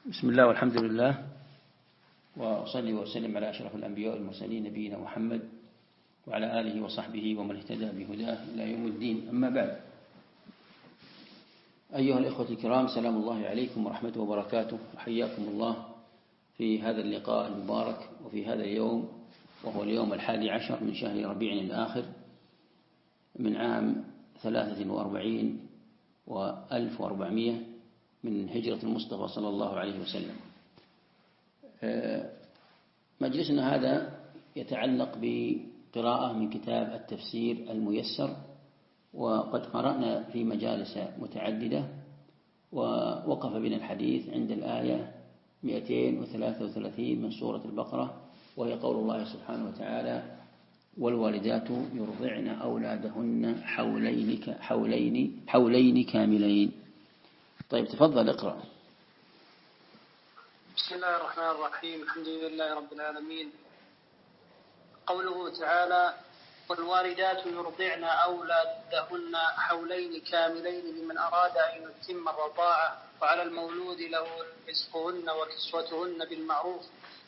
بسم الله والحمد لله، وأصلي وأسلم على أشرف الأنبياء والمرسلين نبينا محمد وعلى آله وصحبه ومن اهتدى بهداه إلى يوم الدين. أما بعد، أيها الإخوة الكرام، سلام الله عليكم ورحمته وبركاته، وحياكم الله في هذا اللقاء المبارك وفي هذا اليوم، وهو اليوم 11 من شهر ربيع الآخر من عام 43 و1400 من هجرة المصطفى صلى الله عليه وسلم. مجلسنا هذا يتعلق بقراءة من كتاب التفسير الميسر، وقد قرأنا في مجالس متعددة، ووقف بنا الحديث عند الآية 233 من سورة البقرة، وهي قول الله سبحانه وتعالى: والوالدات يرضعن أولادهن حولين كاملين. طيب، تفضل اقرأ. بسم الله الرحمن الرحيم. الحمد لله رب العالمين. قوله تعالى: والوالدات يرضعن أولادهن حولين كاملين لمن أراد أن يتم الرضاعة، وعلى المولود له رزقهن وكسوتهن بالمعروف،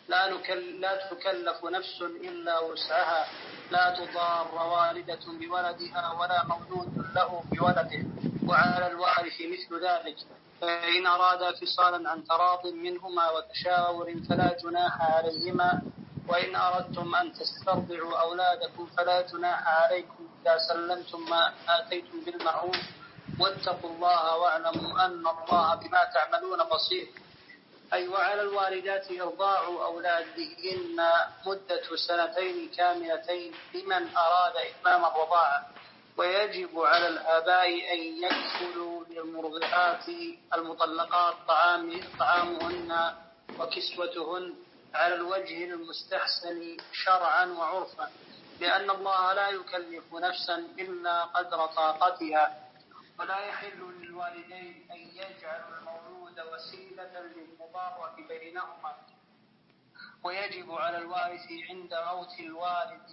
لا تكلف نفس إلا وسعها، لا تضار والدة بولدها ولا مولود له بولده، وعلى الوارث مثل ذلك، فإن أرادا فصالا عن تراض منهما وتشاور فلا جناح عليهما، وإن أردتم أن تسترضعوا أولادكم فلا جناح عليكم إذا سلمتم ما آتيتم بالمعروف، واتقوا الله واعلموا أن الله بما تعملون بصير. أي وعلى الوالدات إرضاع أولادهن مدة 2 كاملتين لمن أراد إتمام الرضاعة، ويجب على الآباء أن يكفلوا للمرضعات المطلقات طعامهن وكسوتهن على الوجه المستحسن شرعا وعرفا، لأن الله لا يكلف نفسا إلا قدر طاقتها، ولا يحل للوالدين أن يجعلوا المولود وسيلة للمضارة بينهما، ويجب على الوارث عند موت الوالد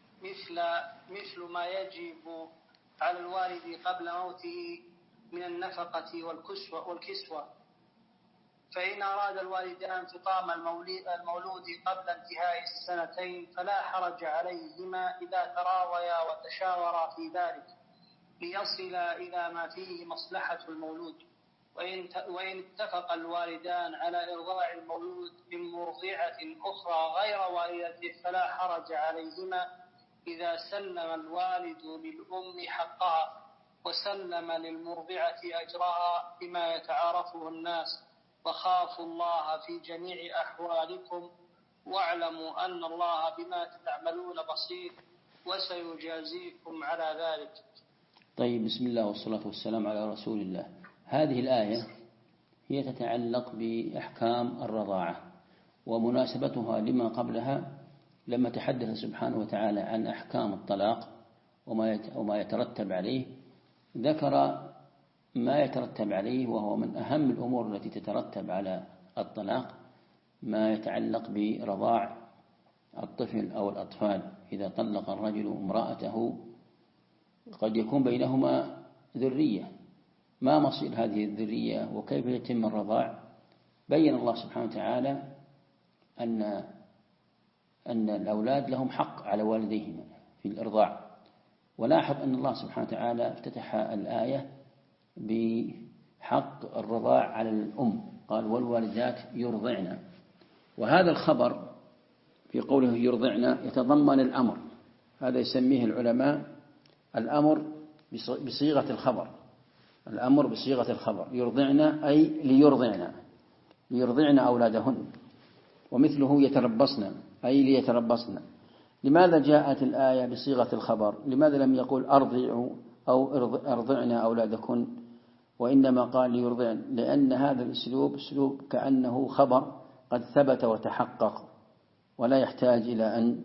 مثل ما يجب على الوالد قبل موته من النفقة والكسوة. فإن أراد الوالدان فطام المولود قبل انتهاء 2 فلا حرج عليهما إذا تراضيا وتشاورا في ذلك، ليصل إلى ما فيه مصلحة المولود. وإن اتفق الوالدان على إرضاع المولود من مرضعة أخرى غير والدته فلا حرج عليهما إذا سلم الوالد للأم حقها وسلم للمرضعة أجرها بما يتعارفه الناس، وخافوا الله في جميع أحوالكم واعلموا أن الله بما تعملون بصير وسيجازيكم على ذلك. طيب، بسم الله والصلاة والسلام على رسول الله. هذه الآية هي تتعلق بأحكام الرضاعة، ومناسبتها لما قبلها لما تحدث سبحانه وتعالى عن أحكام الطلاق وما يترتب عليه، ذكر ما يترتب عليه، وهو من أهم الأمور التي تترتب على الطلاق ما يتعلق برضاع الطفل أو الأطفال. إذا طلق الرجل امرأته قد يكون بينهما ذرية، ما مصير هذه الذرية وكيف يتم الرضاع؟ بين الله سبحانه وتعالى أن الأولاد لهم حق على والديهم في الإرضاع. ولاحظ أن الله سبحانه وتعالى افتتح الآية بحق الرضاع على الأم، قال: والوالدات يرضعن. وهذا الخبر في قوله يرضعن يتضمن الأمر، هذا يسميه العلماء الأمر بصيغة الخبر. الأمر بصيغة الخبر، يرضعن أي ليرضعن أولادهن، ومثله يتربصن أي ليتربصن. لماذا جاءت الآية بصيغة الخبر؟ لماذا لم يقول أرضعوا أو أرضعن أولادكن، وإنما قال ليرضعن؟ لأن هذا الأسلوب أسلوب كأنه خبر قد ثبت وتحقق، ولا يحتاج إلى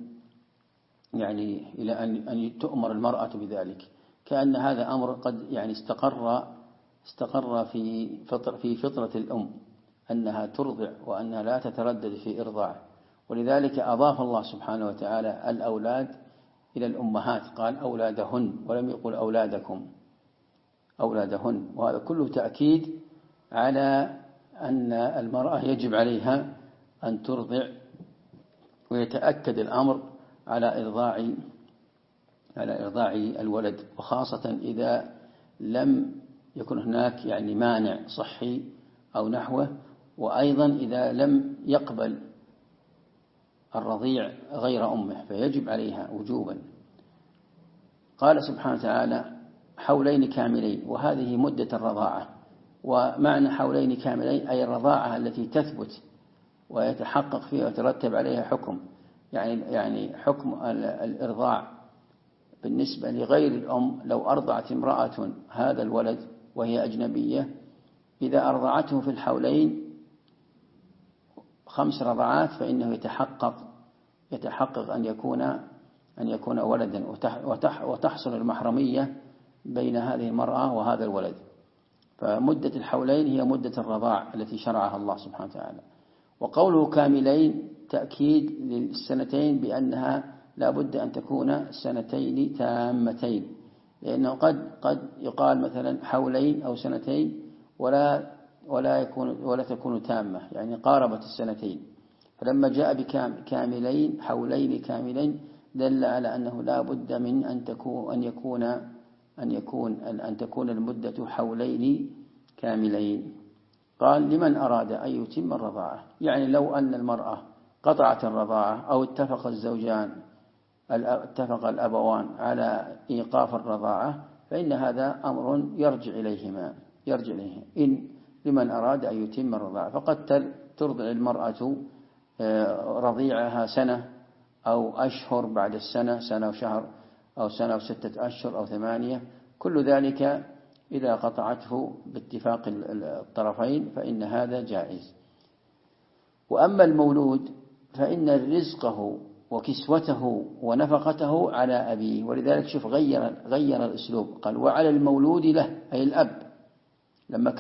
أن تؤمر المرأة بذلك، كأن هذا أمر قد استقر في فطرة الأم أنها ترضع وأنها لا تتردد في إرضاعه. ولذلك أضاف الله سبحانه وتعالى الأولاد إلى الأمهات، قال أولادهن ولم يقل أولادكم، أولادهن. وهذا كله تأكيد على أن المرأة يجب عليها أن ترضع، ويتأكد الأمر على إرضاع الولد، وخاصة إذا لم يكن هناك يعني مانع صحي أو نحوه، وأيضا إذا لم يقبل الرضيع غير أمه فيجب عليها وجوبا. قال سبحانه وتعالى حولين كاملين، وهذه مدة الرضاعة. ومعنى حولين كاملين أي الرضاعة التي تثبت ويتحقق فيها ويترتب عليها حكم، يعني حكم الإرضاع بالنسبة لغير الأم. لو أرضعت امرأة هذا الولد وهي أجنبية، إذا أرضعته في الحولين 5 رضعات فإنه يتحقق أن يكون ولدا، وتحصل المحرمية بين هذه المرأة وهذا الولد. فمدة الحولين هي مدة الرضاع التي شرعها الله سبحانه وتعالى. وقوله كاملين تأكيد للسنتين بأنها لا بد أن تكون سنتين تامتين، لأنه قد يقال مثلا حولين أو سنتين ولا تكون تامة، يعني قاربت السنتين. فلما جاء بكاملين حولين كاملين دل على أنه لا بد من أن تكون المدة حولين كاملين. قال لمن أراد أن يتم الرضاعة، يعني لو أن المرأة قطعت الرضاعة أو اتفق الأبوان على إيقاف الرضاعة فإن هذا أمر يرجع إليه إن لمن أراد أن يتم الرضاعة. فقد ترضع المرأة رضيعها سنة أو أشهر بعد السنة، سنة وشهر أو سنة و6 أشهر أو 8، كل ذلك إذا قطعته باتفاق الطرفين فإن هذا جائز. وأما المولود فإن رزقه وكسوته ونفقته على أبيه، ولذلك شوف غير الأسلوب، قال وعلى المولود له أي الأب. لما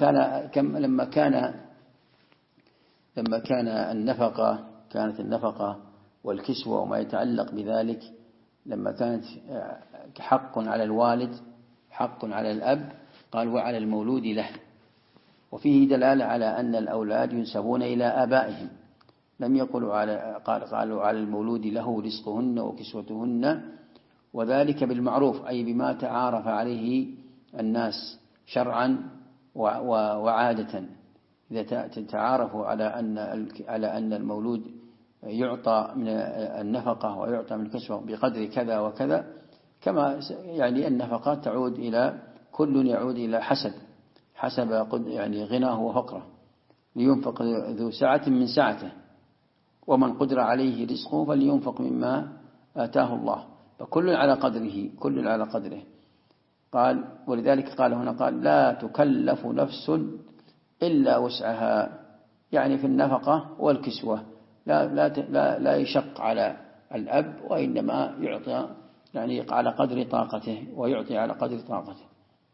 كان كانت النفقة والكسوة وما يتعلق بذلك لما كانت حق على الوالد حق على الأب، قال وعلى المولود له. وفيه دلالة على أن الأولاد ينسبون إلى آبائهم، لم يقولوا قالوا على المولود له رزقهن وكسوتهن، وذلك بالمعروف أي بما تعارف عليه الناس شرعا وعادة. إذا تعارفوا على أن المولود يعطى من النفقة ويعطى من الكسوة بقدر كذا وكذا، كما يعني النفقة كل يعود إلى حسب يعني غناه وفقره، لينفق ذو سعة من سعته، ومن قدر عليه رزقه فلينفق مما آتاه الله، فكل على قدره. قال ولذلك قال هنا قال لا تكلف نفس إلا وسعها، يعني في النفقة والكسوة لا يشق على الأب، وإنما يعطي يعني على قدر طاقته ويعطي على قدر طاقته.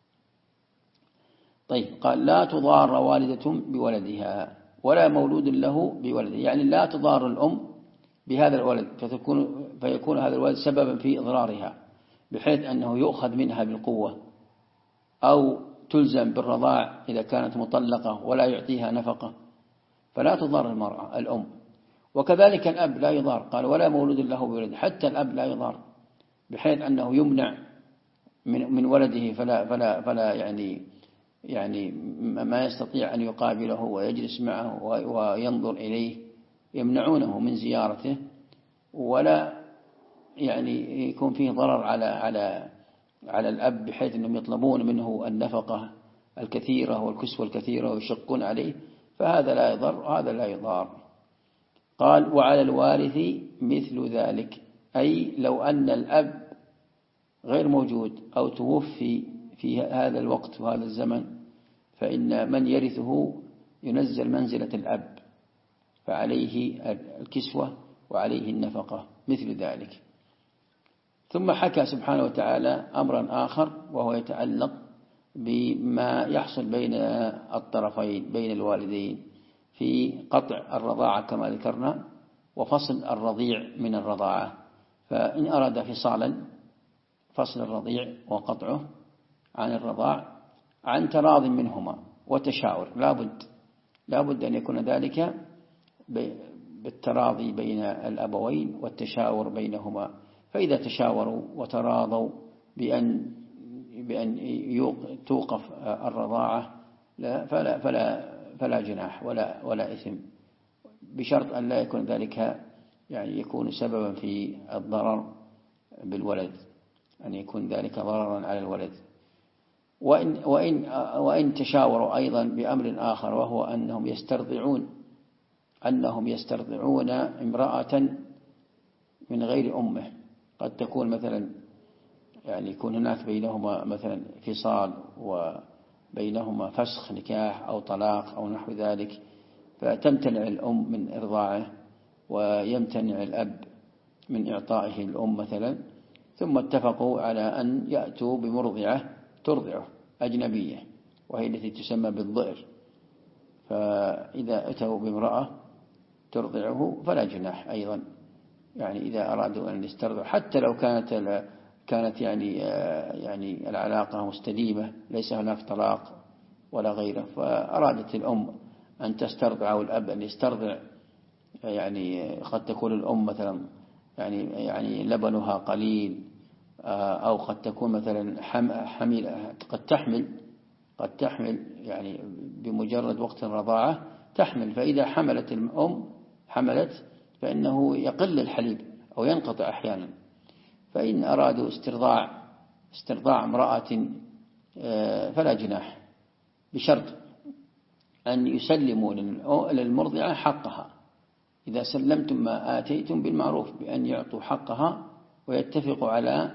طيب قال لا تضار والدة بولدها ولا مولود له بولده، يعني لا تضار الأم بهذا الولد فيكون هذا الولد سببا في إضرارها، بحيث أنه يؤخذ منها بالقوة أو تلزم بالرضاع إذا كانت مطلقة ولا يعطيها نفقة، فلا تضار المرأة الأم. وكذلك الأب لا يضار، قال ولا مولود له بولده، حتى الأب لا يضار، بحيث أنه يمنع من ولده فلا يعني ما يستطيع أن يقابله ويجلس معه وينظر إليه، يمنعونه من زيارته، ولا يعني يكون فيه ضرر على الأب، بحيث أنهم يطلبون منه النفقة الكثيرة والكسوة الكثيرة ويشقون عليه، فهذا لا يضر وهذا لا يضار. قال وعلى الوارث مثل ذلك، أي لو أن الأب غير موجود أو توفي في هذا الوقت وهذا الزمن، فإن من يرثه ينزل منزلة الأب، فعليه الكسوة وعليه النفقة مثل ذلك. ثم حكى سبحانه وتعالى أمرا آخر وهو يتعلق بما يحصل بين الطرفين بين الوالدين في قطع الرضاعة كما ذكرنا، وفصل الرضيع من الرضاعة. فإن أراد فصل الرضيع وقطعه عن الرضاع عن تراض منهما وتشاور، لا بد لا بد أن يكون ذلك بالتراضي بين الأبوين والتشاور بينهما. فإذا تشاوروا وتراضوا بأن توقف الرضاعة فلا جناح ولا إثم، بشرط أن لا يكون ذلك يعني يكون سببا في الضرر بالولد، أن يكون ذلك ضررا على الولد. وإن تشاوروا أيضا بأمر آخر، وهو أنهم يسترضعون امرأة من غير أمه. قد تكون مثلا يعني يكون هناك بينهما مثلا فصال وبينهما فسخ نكاح أو طلاق أو نحو ذلك، فتمتنع الأم من إرضاعه ويمتنع الأب من إعطائه الأم مثلا، ثم اتفقوا على أن يأتوا بمرضعة ترضعه أجنبية، وهي التي تسمى بالضئر. فإذا أتوا بامرأة ترضعه فلا جناح أيضا، يعني إذا أرادوا أن يسترضعوا، حتى لو كانت يعني العلاقة مستديمة، ليس هناك طلاق ولا غيره، فأرادت الأم أن تسترضع أو الأب أن يسترضع، يعني قد تكون الأم مثلا يعني لبنها قليل، أو قد تكون مثلا قد تحمل يعني بمجرد وقت الرضاعة تحمل، فإذا حملت الأم فإنه يقل الحليب أو ينقطع أحيانا. فإن أرادوا استرضاع امرأة فلا جناح، بشرط أن يسلموا للمرضعة حقها. إذا سلمتم ما آتيتم بالمعروف، بأن يعطوا حقها ويتفقوا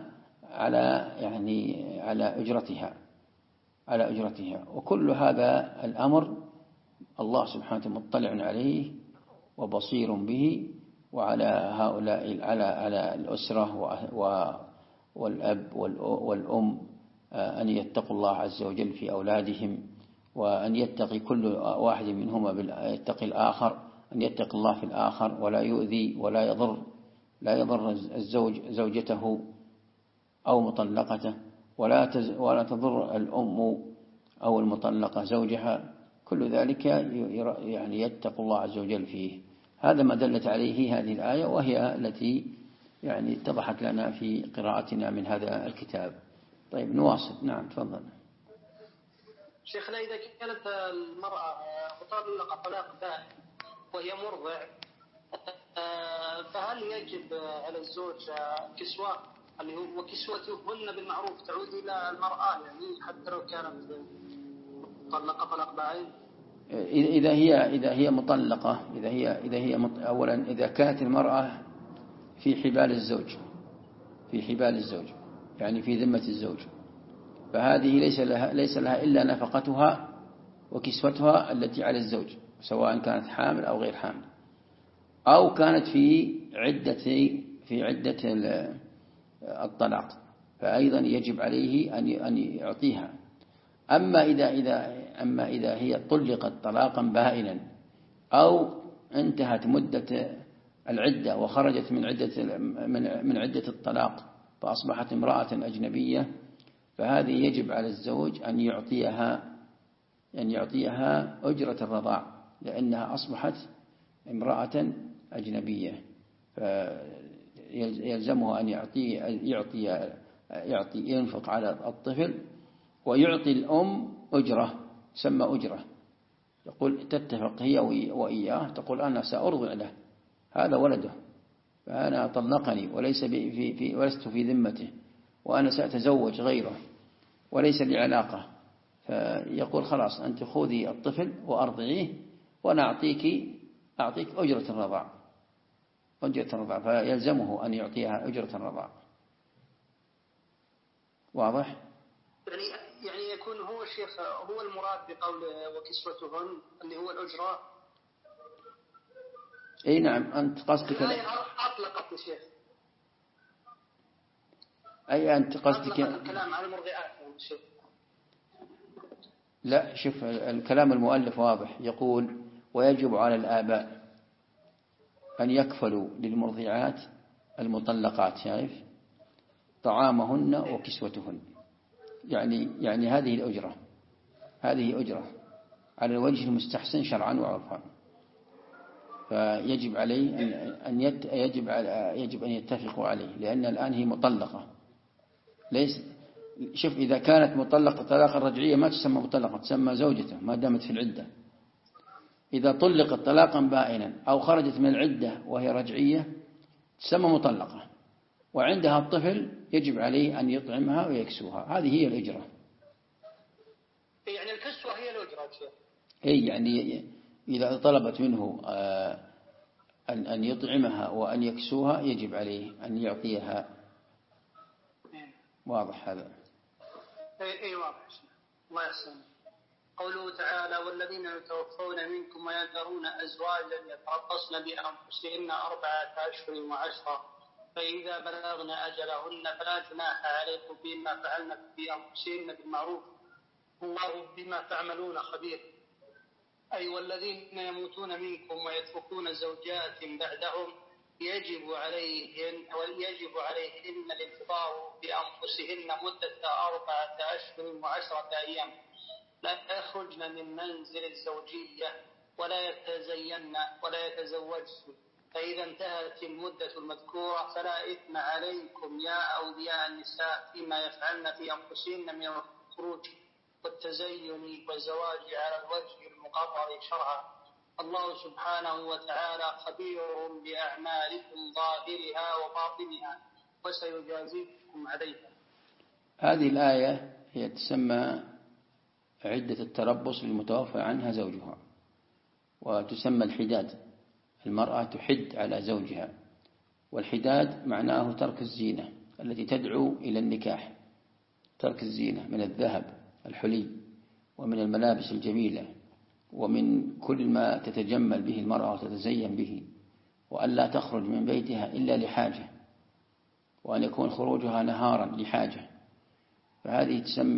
على أجرتها. وكل هذا الأمر الله سبحانه مطلع عليه وبصير به، وعلى هؤلاء على الأسرة والأب والأم أن يتقوا الله عز وجل في أولادهم، وأن يتقي كل واحد منهما يتقي الآخر، أن يتقي الله في الآخر ولا يؤذي لا يضر الزوج زوجته أو مطلقته، ولا تضر الأم أو المطلقة زوجها. كل ذلك يعني يتقوا الله عز وجل فيه. هذا ما دلت عليه هذه الآية، وهي التي يعني اتضحت لنا في قراءتنا من هذا الكتاب. طيب نواصل. نعم تفضل. شيخنا، إذا كانت المرأة مطلقة طلاق بائن وهي مرضع، فهل يجب على الزوج كسوة وكسوتهن بالمعروف تعود إلى المرأة، يعني حتى لو كانت مطلقة طلاق بائن؟ إذا هي مطلقة، أولا إذا كانت المرأة في حبال الزوج يعني في ذمة الزوج، فهذه ليس لها إلا نفقتها وكسوتها التي على الزوج، سواء كانت حامل أو غير حامل، أو كانت في عدة الطلاق، فأيضا يجب عليه أن يعطيها. أما إذا هي طلقت طلاقا بائنا، أو انتهت مدة العدة وخرجت من عدة الطلاق فأصبحت امرأة أجنبية، فهذه يجب على الزوج أن يعطيها أجرة الرضاع، لأنها أصبحت امرأة أجنبية، فيلزمه أن ينفق على الطفل، ويعطي الأم أجرة تسمى أجرة، يقول تتفق هي وإياه، تقول أنا سأرضع له، هذا ولده، فأنا طلقني ولست في ذمته، وأنا سأتزوج غيره وليس لي علاقة، فيقول خلاص أنت خذي الطفل وأرضعيه، وأنا أعطيك أجرة الرضاع، فيلزمه أن يعطيها أجرة الرضاع. واضح؟ يعني يكون هو الشيخ هو المراد بقول وكسوتهن اللي هو الأجرة. أي نعم. أنت قصدك أطلقت الشيخ، أي أنت قصدك الكلام على المرضعات. لا، شوف الكلام المؤلف واضح، يقول ويجب على الآباء أن يكفلوا للمرضعات المطلقات، شايف، طعامهن وكسوتهن، يعني هذه أجرة على الوجه المستحسن شرعا وعرفا. فيجب عليه يجب أن يتفقوا عليه، لأن الآن هي مطلقة. شوف، إذا كانت مطلقة طلاقا رجعية ما تسمى مطلقة، تسمى زوجته ما دامت في العدة. إذا طلقت طلاقا بائنا أو خرجت من العدة وهي رجعية تسمى مطلقة، وعندها الطفل يجب عليه أن يطعمها ويكسوها. هذه هي الإجرة. يعني الكسوة هي الإجرة. يعني إذا طلبت منه أن يطعمها وأن يكسوها يجب عليه أن يعطيها. واضح هذا؟ أي واضح. الله يحسن. قوله تعالى: والذين يتوفون منكم ويذرون أزواجا يتربصن بأنفسهن 4 أشهر و10، فإذا بلغن أجلهن فلا جناح عليكم فيما فعلن في أنفسهن بالمعروف، الله بما تعملون خبير. أي والذين يموتون منكم ويتركون زوجات بعدهم يجب عليهن الانفطار بأنفسهن مدة 4 أشهر و10 أيام، لا يخرجن من منزل الزوجية ولا يتزين ولا يتزوجن. فإذا انتهت المدة المذكورة فلا إثم عليكم يا أولياء النساء فيما يفعلن في أنفسهن من الخروج والتزين والزواج على الوجه المقرر شرعا. الله سبحانه وتعالى خبير بأعمالكم ظاهرها وباطنها وسيجازيكم عليها. هذه الآية هي تسمى عدة التربص للمتوفى عنها زوجها، وتسمى الحداد. المرأة تحد على زوجها، والحداد معناه ترك الزينة التي تدعو إلى النكاح، ترك الزينة من الذهب الحلي ومن الملابس الجميلة ومن كل ما تتجمل به المرأة وتتزين به، وأن لا تخرج من بيتها إلا لحاجة، وأن يكون خروجها نهارا لحاجة. فهذه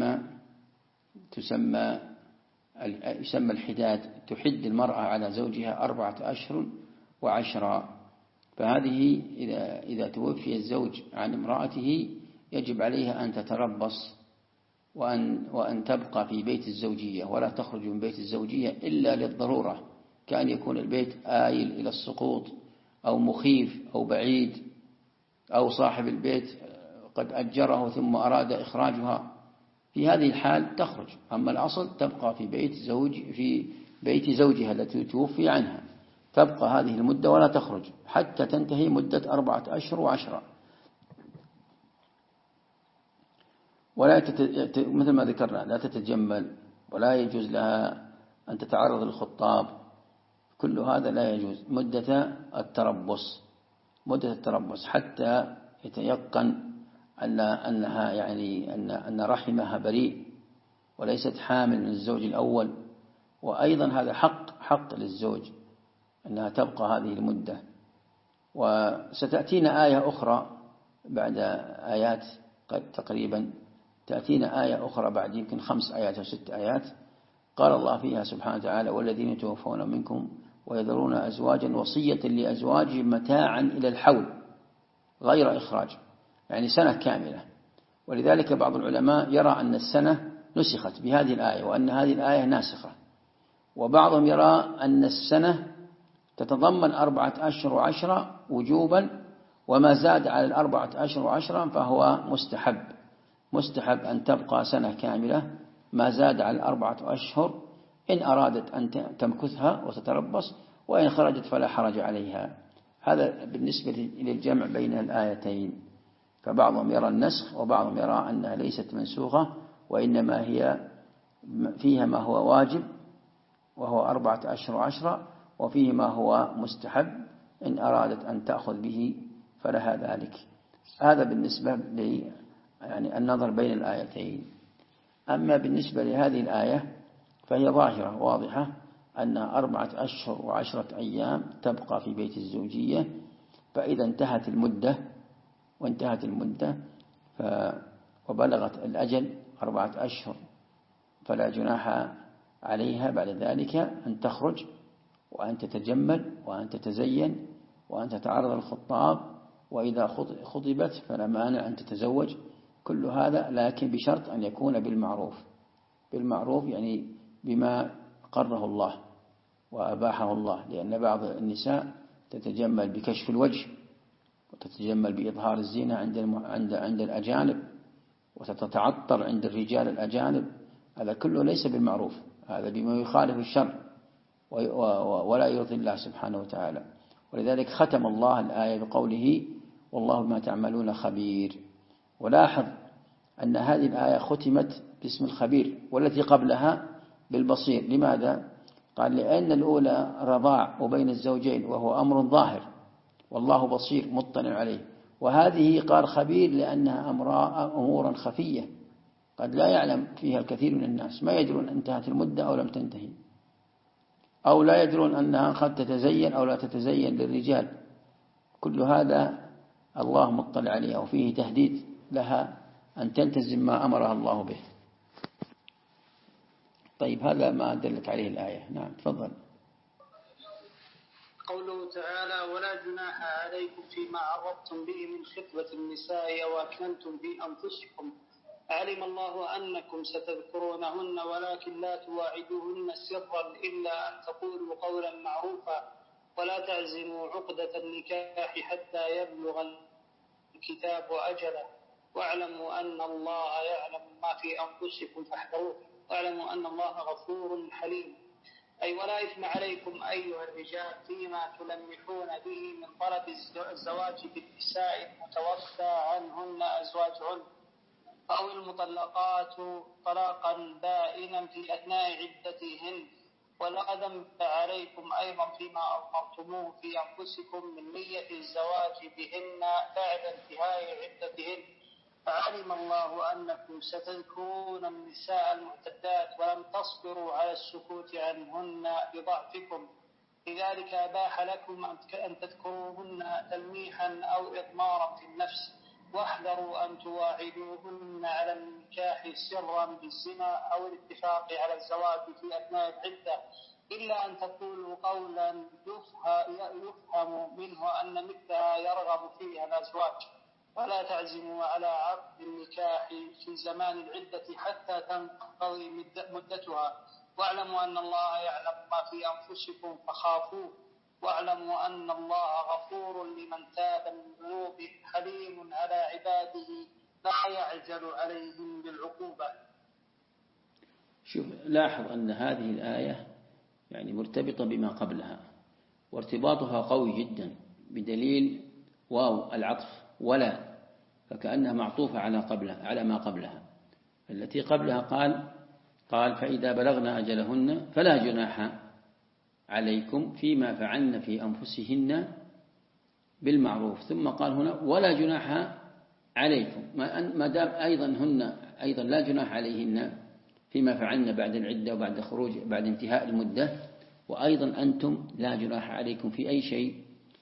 يسمى الحداد. تحد المرأة على زوجها 4 أشهر و10. فهذه إذا توفي الزوج عن امرأته يجب عليها أن تتربص وأن تبقى في بيت الزوجية ولا تخرج من بيت الزوجية إلا للضرورة، كأن يكون البيت آيل إلى السقوط أو مخيف أو بعيد، أو صاحب البيت قد أجره ثم أراد إخراجها. في هذه الحال تخرج، أما الأصل تبقى في بيت زوجها التي توفي عنها، تبقى هذه المدة ولا تخرج حتى تنتهي مدة 4 أشهر و10. ولا مثل ما ذكرنا لا تتجمل، ولا يجوز لها أن تتعرض للخطاب، كل هذا لا يجوز مدة التربص حتى يتيقن أنها يعني أن رحمها بريء وليست حامل من الزوج الأول. وأيضا هذا حق للزوج أنها تبقى هذه المدة. وستأتينا آية أخرى بعد آيات، قد تقريبا تأتينا آية أخرى بعد يمكن 5 آيات أو 6 آيات، قال الله فيها سبحانه وتعالى: والذين يتوفون منكم ويذرون أزواجا وصية لأزواجهم متاعا إلى الحول غير إخراج، يعني سنة كاملة. ولذلك بعض العلماء يرى أن السنة نسخت بهذه الآية وأن هذه الآية ناسخة، وبعضهم يرى أن السنة تتضمن 4 أشهر و10 وجوبا، وما زاد على 4 أشهر و10 فهو مستحب أن تبقى سنة كاملة، ما زاد على 4 أشهر إن أرادت أن تمكثها وتتربص، وإن خرجت فلا حرج عليها. هذا بالنسبة للجمع بين الآيتين. فبعضهم يرى النسخ وبعضهم يرى أنها ليست منسوخة، وإنما هي فيها ما هو واجب وهو 4 أشهر و10، وفيه ما هو مستحب إن أرادت أن تأخذ به فلها ذلك. هذا بالنسبة يعني النظر بين الآيتين. أما بالنسبة لهذه الآية فهي ظاهرة واضحة أن 4 أشهر و10 أيام تبقى في بيت الزوجية. فإذا انتهت المدة وبلغت الأجل 4 أشهر فلا جناح عليها بعد ذلك أن تخرج وأن تتجمل وأن تتزين وأن تتعرض للخطاب، وإذا خطبت فلا مانع أن تتزوج. كل هذا لكن بشرط أن يكون بالمعروف يعني بما أقره الله وأباحه الله، لأن بعض النساء تتجمل بكشف الوجه، وتتجمل بإظهار الزينة عند الأجانب، وتتعطر عند الرجال الأجانب. هذا كله ليس بالمعروف، هذا بما يخالف الشرع ولا يرضي الله سبحانه وتعالى. ولذلك ختم الله الآية بقوله والله بما تعملون خبير. ولاحظ أن هذه الآية ختمت باسم الخبير، والتي قبلها بالبصير. لماذا؟ قال لأن الأولى رضاع وبين الزوجين وهو أمر ظاهر، والله بصير مطلع عليه، وهذه قال خبير لأنها أمورا خفية قد لا يعلم فيها الكثير من الناس، ما يدرون انتهت المدة أو لم تنتهي، أو لا يدرون أنها قد تتزين أو لا تتزين للرجال. كل هذا الله مطلع عليها، وفيه تهديد لها أن تلتزم ما أمرها الله به. طيب، هذا ما دلت عليه الآية. نعم، تفضل. قوله تعالى ولا جناح عليكم فيما عرضتم به من خطبة النساء أو أكننتم في أنفسكم علم الله أنكم ستذكرونهن ولكن لا تواعدوهن سرا إلا أن تقولوا قولا معروفا ولا تعزموا عقدة النكاح حتى يبلغ الكتاب أجله واعلموا أن الله يعلم ما في أنفسكم فاحذروه واعلموا أن الله غفور حليم. أي ولا إثم عليكم أيها الرجال فيما تلمحون به من طلب الزواج بالنساء المتوفى عنهن أزواجهن أو المطلقات طلاقا بائنا في أثناء عدتهن، ولا ذنب عليكم أيضا فيما أضمرتموه في أنفسكم من نية الزواج بهن بعد انتهاء عدتهن، فعلم الله أنكم ستذكرون النساء المعتدات ولم تصبروا على السكوت عنهن بضعفكم، لذلك أباح لكم أن تذكروهن تلميحا أو إضمارا في النفس، واحذروا أن تواعدوهن على النكاح سرا بالزنا أو الاتفاق على الزواج في أثناء العدة إلا أن تقولوا قولا يفهم منه أن مثلها يرغب فيها الأزواج، ولا تعزموا على عقد النكاح في زمان العدة حتى تنقضي مدتها، واعلموا أن الله يعلم ما في أنفسكم فخافوه، واعلموا أن الله غفور لمن تاب من ذنوبه حليم على عباده لا يعجل عليهم بالعقوبة. شوف، لاحظ أن هذه الآية يعني مرتبطة بما قبلها، وارتباطها قوي جدا بدليل واو العطف ولا، فكأنها معطوفة على ما قبلها. التي قبلها قال فإذا بلغنا أجلهن فلا جناح عليكم فيما فعلن في أنفسهن بالمعروف، ثم قال هنا ولا جناح عليكم، ما دام أيضا لا جناح عليهن فيما فعلن بعد العدة وبعد بعد انتهاء المدة، وأيضا أنتم لا جناح عليكم في أي شيء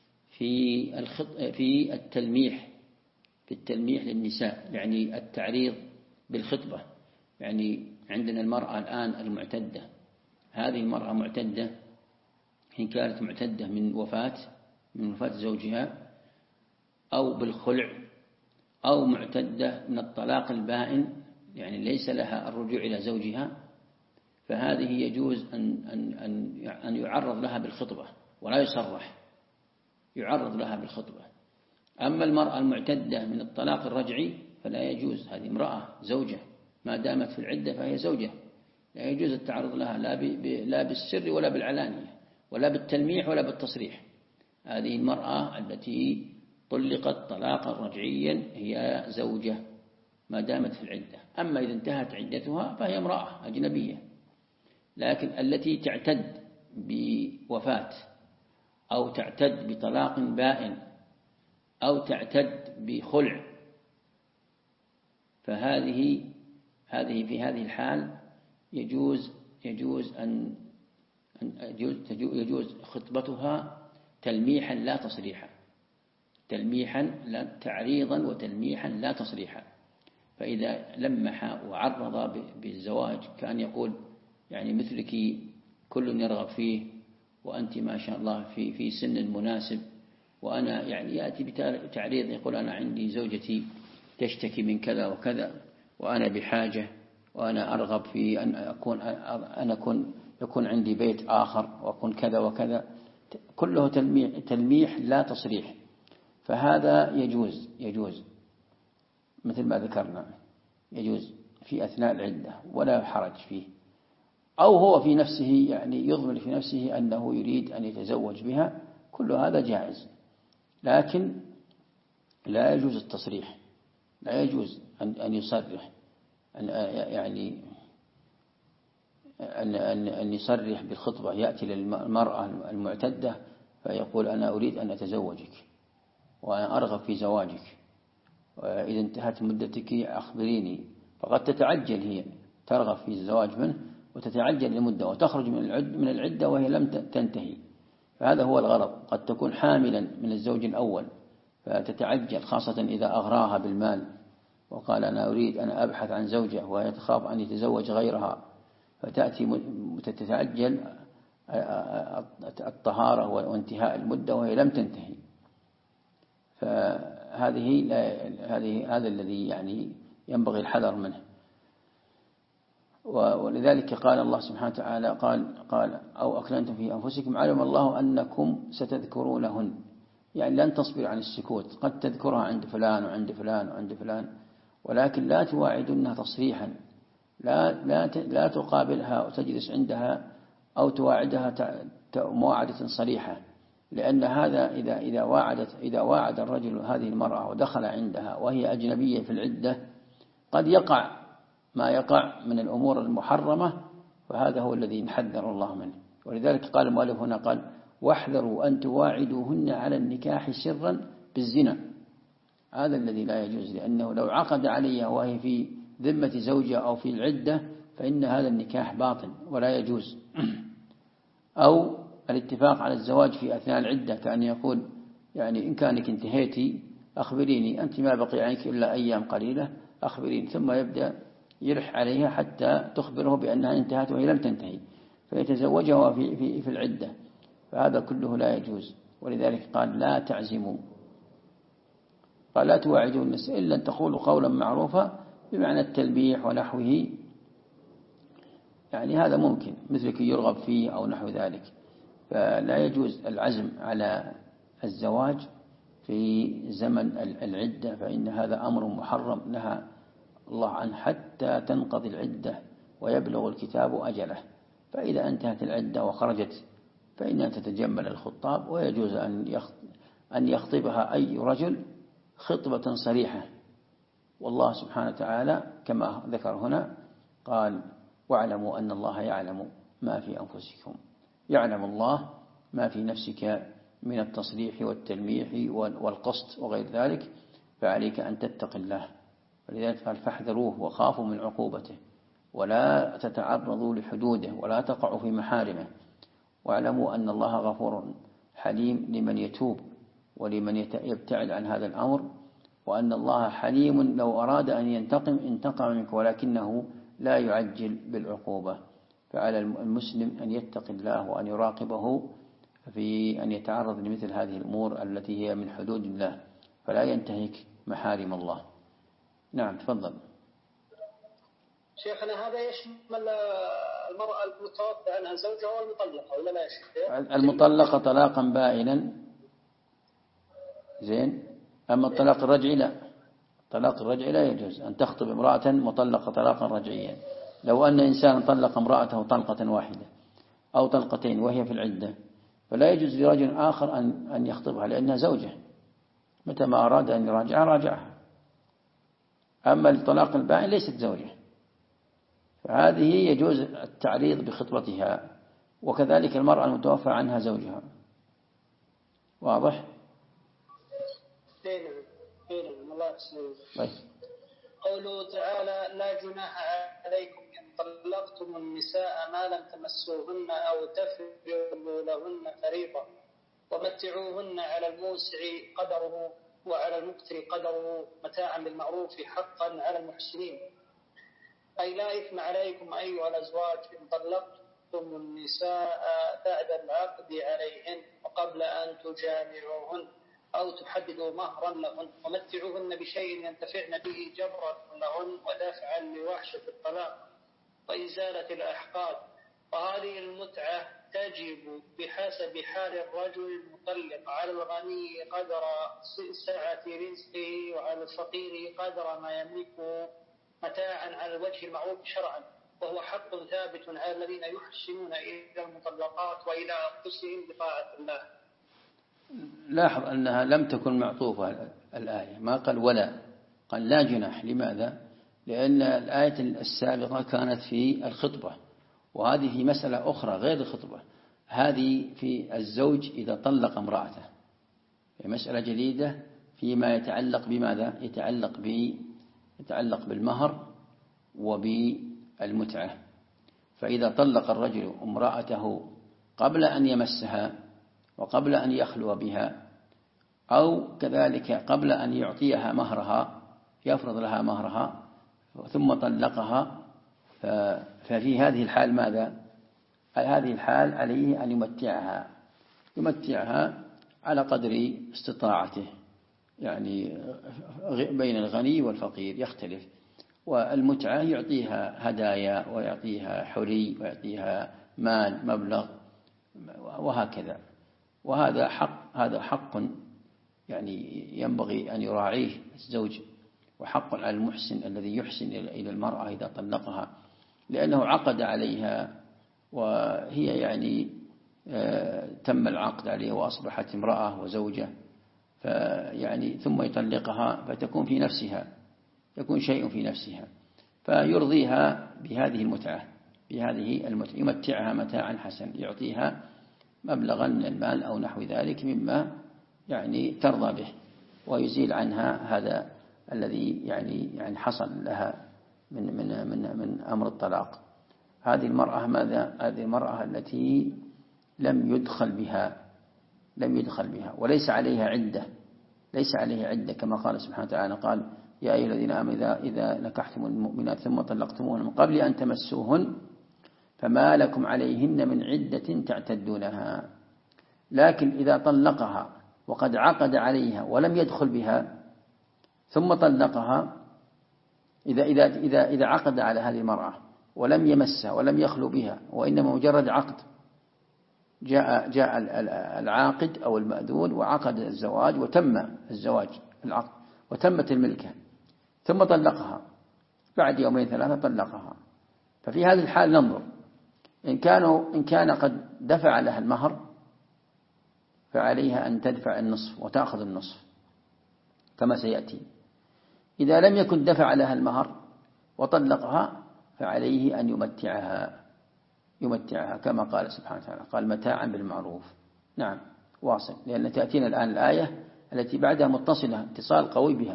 في التلميح للنساء، يعني التعريض بالخطبة. يعني عندنا المرأة الآن المعتدة، هذه المرأة معتدة إن كانت معتدة من وفاة زوجها أو بالخلع أو معتدة من الطلاق البائن، يعني ليس لها الرجوع إلى زوجها، فهذه يجوز أن يعرض لها بالخطبة ولا يصرح، يعرض لها بالخطبة. أما المرأة المعتدة من الطلاق الرجعي فلا يجوز، هذه امرأة زوجة ما دامت في العدة فهي زوجة، لا يجوز التعرض لها لا بالسر ولا بالعلانية ولا بالتلميح ولا بالتصريح. هذه المرأة التي طلقت طلاقا رجعيا هي زوجة ما دامت في العدة. أما إذا انتهت عدتها فهي امرأة أجنبية. لكن التي تعتد بوفاة أو تعتد بطلاق بائن أو تعتد بخلع، فهذه في هذه الحال يجوز خطبتها تلميحا لا تصريحا، تعريضا وتلميحا لا تصريحا. فإذا لمح وعرض بالزواج كان يقول يعني مثلك كل يرغب فيه، وأنت ما شاء الله في سن مناسب، وأنا يعني يأتي بتعريض يقول أنا عندي زوجتي تشتكي من كذا وكذا وأنا بحاجة، وأنا أرغب في أن أكون يكون عندي بيت آخر وأكون كذا وكذا، كله تلميح لا تصريح، فهذا يجوز مثل ما ذكرنا، يجوز في أثناء العدة ولا حرج فيه. أو هو في نفسه يعني يضمن في نفسه أنه يريد أن يتزوج بها، كل هذا جائز، لكن لا يجوز التصريح، لا يجوز أن يصرح، أن يصرح بالخطبة، يأتي للمرأة المعتدة فيقول أنا أريد أن أتزوجك وأنا أرغب في زواجك، وإذا انتهت مدتك أخبريني. فقد تتعجل، هي ترغب في الزواج منه وتتعجل لمدة وتخرج من العدة وهي لم تنتهي، فهذا هو الغرض. قد تكون حاملا من الزوج الأول فتتعجل، خاصة إذا أغراها بالمال وقال أنا أريد أن أبحث عن زوجة وهي تخاف أن يتزوج غيرها، فتأتي تتعجل الطهارة وانتهاء المدة وهي لم تنتهي. هذا الذي يعني ينبغي الحذر منه. ولذلك قال الله سبحانه وتعالى قال أو أكننتم في أنفسكم علم الله أنكم ستذكرونهن، يعني لن تصبر عن السكوت، قد تذكرها عند فلان وعند فلان وعند فلان، ولكن لا تواعدنها تصريحا، لا تقابلها وتجلس عندها أو تواعدها مواعدة صريحة، لأن هذا إذا واعد الرجل هذه المرأة ودخل عندها وهي أجنبية في العدة قد يقع ما يقع من الأمور المحرمة، فهذا هو الذي نحذر الله منه. ولذلك قال المؤلف هنا قال واحذروا أن تواعدوهن على النكاح سرا بالزنا، هذا الذي لا يجوز، لأنه لو عقد عليها وهي في ذمة زوجها أو في العدة فإن هذا النكاح باطل ولا يجوز. أو الاتفاق على الزواج في أثناء العدة، كأن يقول يعني إن كانك انتهيتي أخبريني، أنت ما بقي عنك إلا أيام قليلة أخبريني، ثم يبدأ يلح عليها حتى تخبره بأنها انتهت وهي لم تنتهي فيتزوجها في العدة، فهذا كله لا يجوز. ولذلك قال لا تعزموا، قال لا تواعدوا النساء إلا أن تقولوا قولا معروفا، بمعنى التلبيح ونحوه، يعني هذا ممكن مثلك يرغب فيه أو نحو ذلك. فلا يجوز العزم على الزواج في زمن العدة، فإن هذا أمر محرم نهى الله عنه حتى تنقضي العدة ويبلغ الكتاب أجله، فإذا انتهت العدة وخرجت فإنها تتجمل الخطاب، ويجوز أن يخطبها أي رجل خطبة صريحة. والله سبحانه وتعالى كما ذكر هنا قال واعلموا أن الله يعلم ما في أنفسكم، يعلم الله ما في نفسك من التصريح والتلميح والقسط وغير ذلك، فعليك أن تتقي الله. ولذلك قال فاحذروه وخافوا من عقوبته، ولا تتعرضوا لحدوده ولا تقعوا في محارمه، واعلموا أن الله غفور حليم لمن يتوب ولمن يبتعد عن هذا الأمر، وأن الله حليم لو أراد أن ينتقم انتقم منك، ولكنه لا يعجل بالعقوبة. فعلى المسلم أن يتقي الله وأن يراقبه في أن يتعرض لمثل هذه الأمور التي هي من حدود الله، فلا ينتهك محارم الله. نعم تفضل. شيخنا هذا يشمل المرأة المتوفى عنها زوجها والمطلقة ولا لا يا شيخ؟ المطلقة طلاقا بائنا زين، أما الطلاق الرجعي لا، طلاق الرجعي لا يجوز أن تخطب امرأة مطلقة طلاقا رجعيا. لو أن إنسان طلق امرأته طلقة واحدة أو طلقتين وهي في العدة فلا يجوز لرجل آخر أن يخطبها، لأنها زوجة، متى ما أراد أن يراجعها راجعها. أما الطلاق البائن ليست زوجة، فهذه يجوز التعريض بخطبتها، وكذلك المرأة المتوفى عنها زوجها. واضح؟ الله يسلمك. قوله تعالى لا جناح عليكم إن طلقتم النساء ما لم تمسوهن أو تفرضوا لهن فريضة ومتعوهن على الموسع قدره وعلى المقتر قدره متاعا بالمعروف حقا على المحسنين. أي لا إثم عليكم أيها الأزواج إن طلقتم النساء بعد العقد عليهن وقبل أن تجامعوهن أو تحددوا مهرا لهن، ومتعوهن بشيء ينتفعن به جبرا لهن ودافعا لوحشة الطلاق وإزالة الأحقاد، وهذه المتعة تجب بحسب حال الرجل المطلق، على الغني قدر سعة رزقه، وعلى الفقير قدر ما يملكه، متاعا على الوجه المعروف شرعا، وهو حق ثابت على الذين يحسنون إلى المطلقات وإلى أنفسهم بطاعة الله. لاحظ أنها لم تكن معطوفة الآية، ما قال ولا، قال لا جناح. لماذا؟ لأن الآية السابقة كانت في الخطبة، وهذه في مسألة أخرى غير الخطبة. هذه في الزوج إذا طلق امرأته، في مسألة جديدة فيما يتعلق بماذا؟ يتعلق بالمهر وبالمتعة. فإذا طلق الرجل امرأته قبل أن يمسها وقبل أن يخلو بها، أو كذلك قبل أن يعطيها مهرها، يفرض لها مهرها ثم طلقها، ففي هذه الحال ماذا؟ هذه الحال عليه أن يمتعها على قدر استطاعته، يعني بين الغني والفقير يختلف. والمتعة يعطيها هدايا ويعطيها حلي ويعطيها مال مبلغ وهكذا. وهذا حق يعني ينبغي أن يراعيه الزوج، وحق على المحسن الذي يحسن إلى المرأة إذا طلقها، لأنه عقد عليها وهي يعني تم العقد عليها وأصبحت امرأة وزوجة، فيعني ثم يطلقها فتكون في نفسها، يكون شيء في نفسها، فيرضيها بهذه المتعة، يمتعها متاعا حسن، يعطيها مبلغا من المال أو نحو ذلك مما يعني ترضى به، ويزيل عنها هذا الذي يعني حصل لها من أمر الطلاق. هذه المرأة ماذا؟ هذه المرأة التي لم يدخل بها وليس عليها عدة، كما قال سبحانه وتعالى، قال يا أيها الذين آمنوا إذا نكحتم المؤمنات ثم طلقتموهن من قبل أن تمسوهن فما لكم عليهن من عدة تعتدونها. لكن إذا طلقها وقد عقد عليها ولم يدخل بها ثم طلقها، إذا عقد على هذه المرأة ولم يمسها ولم يخلو بها، وإنما مجرد عقد، جاء العاقد أو المأذون وعقد الزواج وتم العقد وتمت الملكة، ثم طلقها بعد 2-3 طلقها، ففي هذه الحال ننظر إن كان قد دفع لها المهر فعليها أن تدفع النصف وتأخذ النصف كما سيأتي. إذا لم يكن دفع لها المهر وطلقها فعليه أن يمتعها كما قال سبحانه وتعالى، قال متاعا بالمعروف. نعم واصل، لأن تأتينا الآن الآية التي بعدها متصلة اتصال قوي بها.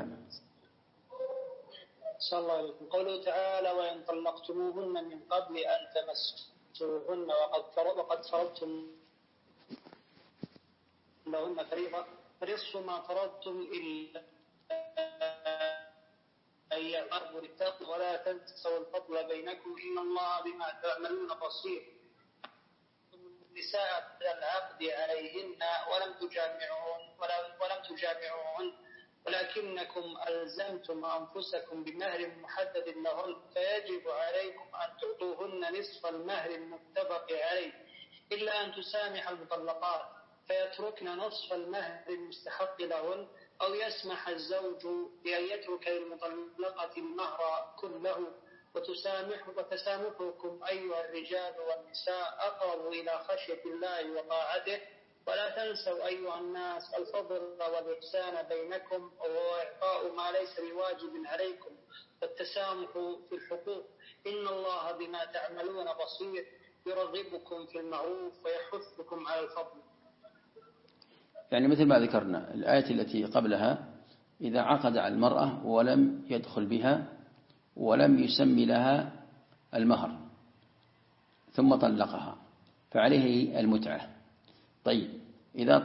صلى الله عليه وسلم. قوله تعالى وإن طلقتموهن من قبل أن تمسوهن وقد فرضتم لهن فريضة فنصف ما فرضتم إلا أن يعرضوا للتقوى ولا تنسوا الفضل بينكم إن الله بما تعملون بصير. النساء العقد عليهن ولم تجامعوهن ولكنكم ألزمتم أنفسكم بمهر محدد لهن، فيجب عليكم أن تعطوهن نصف المهر المتفق عليه، إلا أن تسامح المطلقات فيتركن نصف المهر المستحق لهن، أو يسمح الزوج بأن يترك للمطلقة المهر كله. وتسامحكم أيها الرجال والنساء أقرب إلى خشية الله وطاعته، ولا تنسوا أيها الناس الفضل والإحسان بينكم، وهو إعطاء ما ليس بواجب عليكم، والتسامح في الحقوق. إن الله بما تعملون بصير، يرغبكم في المعروف ويحثكم على الفضل. يعني مثل ما ذكرنا الآية التي قبلها، إذا عقد على المرأة ولم يدخل بها ولم يسمي لها المهر ثم طلقها فعليه المتعة. طيب إذا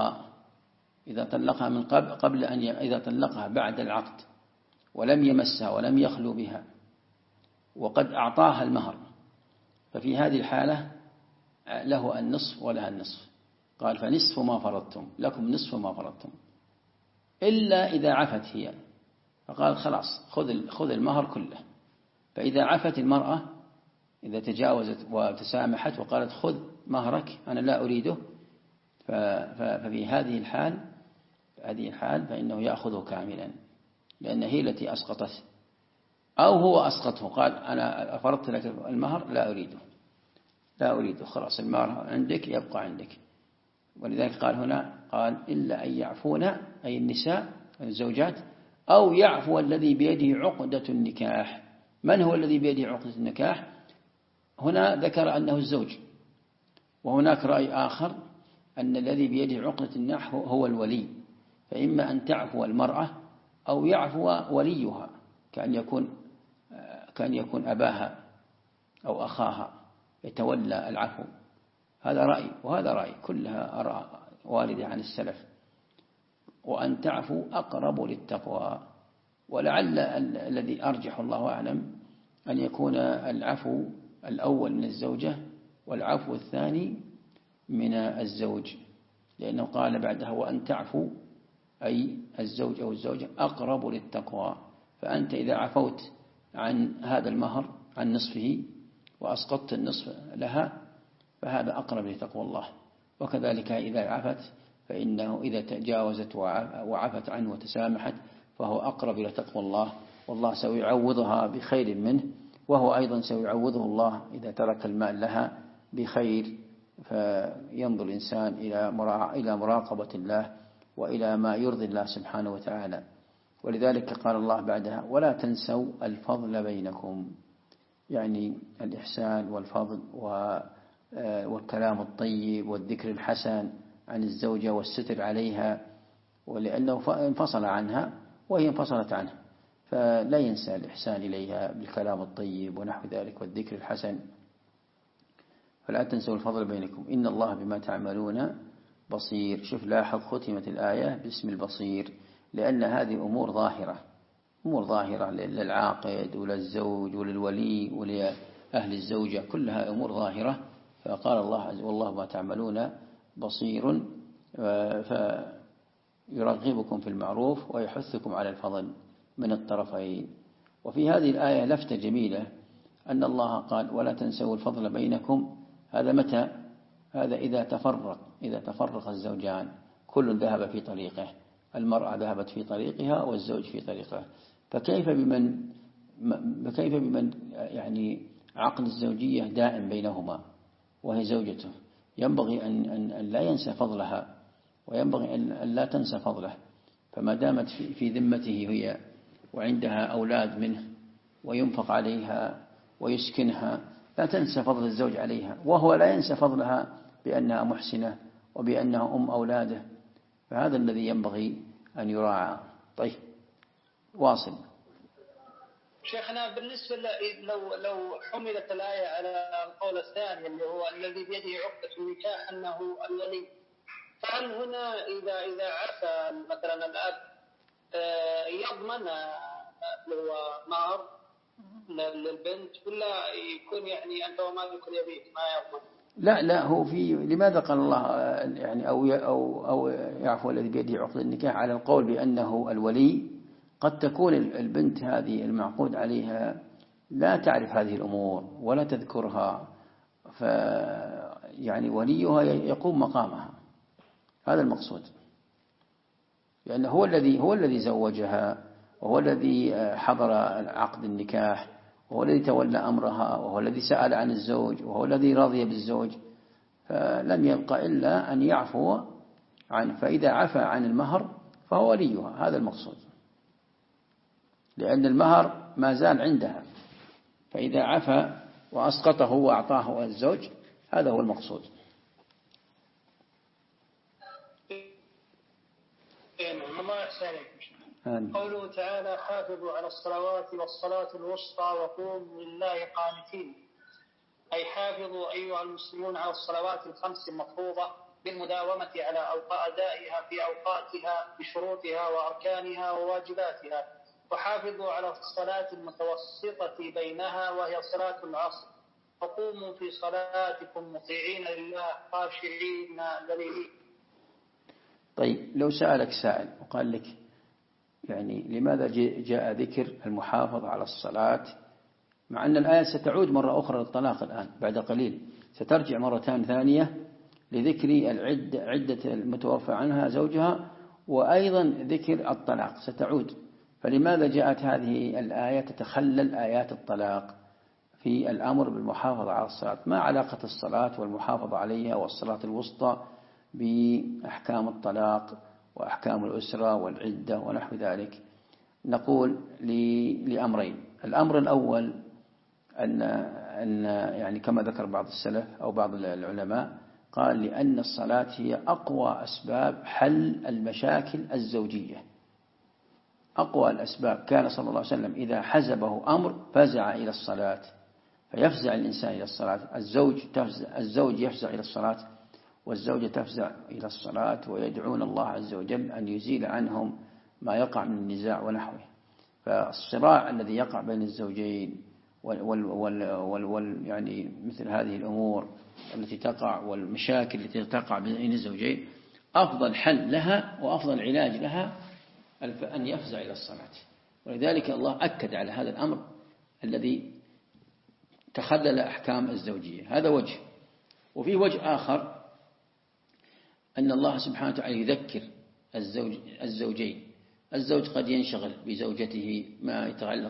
طلقها من قبل إذا طلقها بعد العقد ولم يمسها ولم يخلو بها وقد أعطاها المهر، ففي هذه الحالة له النصف ولها النصف. قال فنصف ما فرضتم، لكم نصف ما فرضتم، إلا إذا عفت هي، فقال خلاص خذ المهر كله. فإذا عفت المرأة إذا تجاوزت وتسامحت وقالت خذ مهرك أنا لا أريده، ففي هذه الحال فإنه يأخذه كاملا، لأن هي التي أسقطت، أو هو أسقطه قال أنا فرضت لك المهر لا أريده خلاص المهر عندك يبقى عندك. ولذلك قال هنا قال إلا أن يعفون أي النساء الزوجات، أو يعفو الذي بيده عقدة النكاح. من هو الذي بيده عقدة النكاح؟ هنا ذكر أنه الزوج، وهناك رأي آخر أن الذي بيده عقدة النكاح هو الولي، فإما أن تعفو المرأة أو يعفو وليها، كأن يكون أباها أو أخاها يتولى العفو. هذا رأي وهذا رأي، كلها آراء واردة عن السلف. وأن تعفو أقرب للتقوى، ولعل الذي أرجح الله أعلم أن يكون العفو الأول من الزوجة والعفو الثاني من الزوج، لأنه قال بعدها وأن تعفو أي الزوج أو الزوجة أقرب للتقوى. فأنت إذا عفوت عن هذا المهر عن نصفه وأسقطت النصف لها فهذا أقرب لتقوى الله. وكذلك إذا عفت فإنه إذا تجاوزت وعفت عنه وتسامحت فهو أقرب إلى تقوى الله، والله سيعوضها بخير منه، وهو أيضا سيعوضه الله إذا ترك المال لها بخير. فينظر الإنسان إلى مراقبة الله وإلى ما يرضي الله سبحانه وتعالى. ولذلك قال الله بعدها ولا تنسوا الفضل بينكم، يعني الإحسان والفضل والكلام الطيب والذكر الحسن عن الزوجة والستر عليها، ولأنه انفصل عنها وهي انفصلت عنه، فلا ينسى الإحسان إليها بالكلام الطيب ونحو ذلك والذكر الحسن. فلا تنسوا الفضل بينكم إن الله بما تعملون بصير. شوف لاحظ ختمت الآية باسم البصير، لأن هذه أمور ظاهرة للعاقد وللزوج وللولي ولأهل الزوجة، كلها أمور ظاهرة. فقال الله والله ما تعملون بصير، فيرغبكم في المعروف ويحثكم على الفضل من الطرفين. وفي هذه الآية لفتة جميلة أن الله قال ولا تنسوا الفضل بينكم. هذا متى؟ هذا إذا تفرق الزوجان، كل ذهب في طريقه، المرأة ذهبت في طريقها والزوج في طريقه، فكيف بمن يعني عقد الزوجية دائم بينهما وهي زوجته؟ ينبغي أن لا ينسى فضلها، وينبغي أن لا تنسى فضله. فما دامت في ذمته هي وعندها أولاد منه وينفق عليها ويسكنها، لا تنسى فضل الزوج عليها، وهو لا ينسى فضلها بأنها محسنة وبأنها أم أولاده. فهذا الذي ينبغي أن يراعى. طيب واصل. شيخنا بالنسبة لو حملت الآية على القول الثاني اللي هو الذي بيده عقدة النكاح أنه الولي، فهل هنا إذا عفى مثلا الأب يضمن مهر للبنت، ولا يكون يعني أنه ما يكون يبيت ما يضمن؟ لا هو لماذا قال الله يعني أو يعفو الذي بيده عقدة النكاح على القول بأنه الولي؟ قد تكون البنت هذه المعقود عليها لا تعرف هذه الأمور ولا تذكرها، يعني وليها يقوم مقامها، هذا المقصود، لأنه هو الذي زوجها، وهو الذي حضر عقد النكاح، وهو الذي تولى أمرها، وهو الذي سأل عن الزوج، وهو الذي رضي بالزوج، فلم يبقى إلا أن يعفو عنه. فإذا عفى عن المهر فهو وليها، هذا المقصود، لأن المهر ما زال عندها، فإذا عفى وأسقطه وأعطاه الزوج هذا هو المقصود. قوله تعالى حافظوا على الصلوات والصلاة الوسطى وقوموا لله قانتين، أي حافظوا أيها المسلمون على الصلوات الخمس المفروضة بالمداومة على أدائها في أوقاتها بشروطها وأركانها وواجباتها، وحافظوا على الصلاة المتوسطة بينها وهي صلاة العصر، وقوموا في صلاتكم مطيعين لله خاشعين ذليلين. طيب لو سألك سائل وقال لك يعني لماذا جاء ذكر المحافظة على الصلاة مع أن الآية ستعود مرة أخرى للطلاق الآن بعد قليل، سترجع مرة ثانية لذكر عدة المتوفى عنها زوجها، وأيضا ذكر الطلاق ستعود. فلماذا جاءت هذه الآية تتخلل آيات الطلاق في الأمر بالمحافظة على الصلاة؟ ما علاقة الصلاة والمحافظة عليها والصلاة الوسطى بأحكام الطلاق وأحكام الأسرة والعدة ونحو ذلك؟ نقول لأمرين. الأمر الأول أن يعني كما ذكر بعض السلف أو بعض العلماء قال لأن الصلاة هي أقوى أسباب حل المشاكل الزوجية، أقوى الأسباب. كان صلى الله عليه وسلم إذا حزبه أمر فزع إلى الصلاة، فيفزع الإنسان إلى الصلاة. الزوج يفزع إلى الصلاة والزوجة تفزع إلى الصلاة، ويدعون الله عز وجل أن يزيل عنهم ما يقع من النزاع ونحوه. فالصراع الذي يقع بين الزوجين يعني مثل هذه الأمور التي تقع والمشاكل التي تقع بين الزوجين، أفضل حل لها وأفضل علاج لها أن يفزع إلى الصلاة. ولذلك الله أكد على هذا الأمر الذي تخلل أحكام الزوجية. هذا وجه. وفي وجه آخر أن الله سبحانه وتعالى يذكر الزوجين. الزوج قد ينشغل بزوجته ما يتعلق